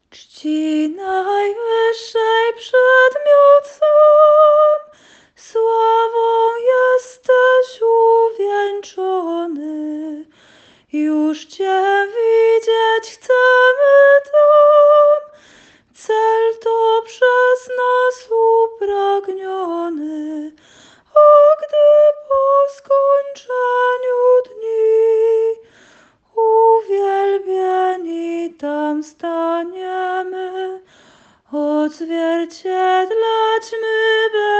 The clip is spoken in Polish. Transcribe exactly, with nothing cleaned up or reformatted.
Czci najwyższej przedmiot sam, sławą jesteś uwieńczony. Już Cię widzieć chcemy tam, cel to przez nas upragniony. A gdy po skończeniu dni uwielbieni tam staniemy, odzwierciedlać my będziemy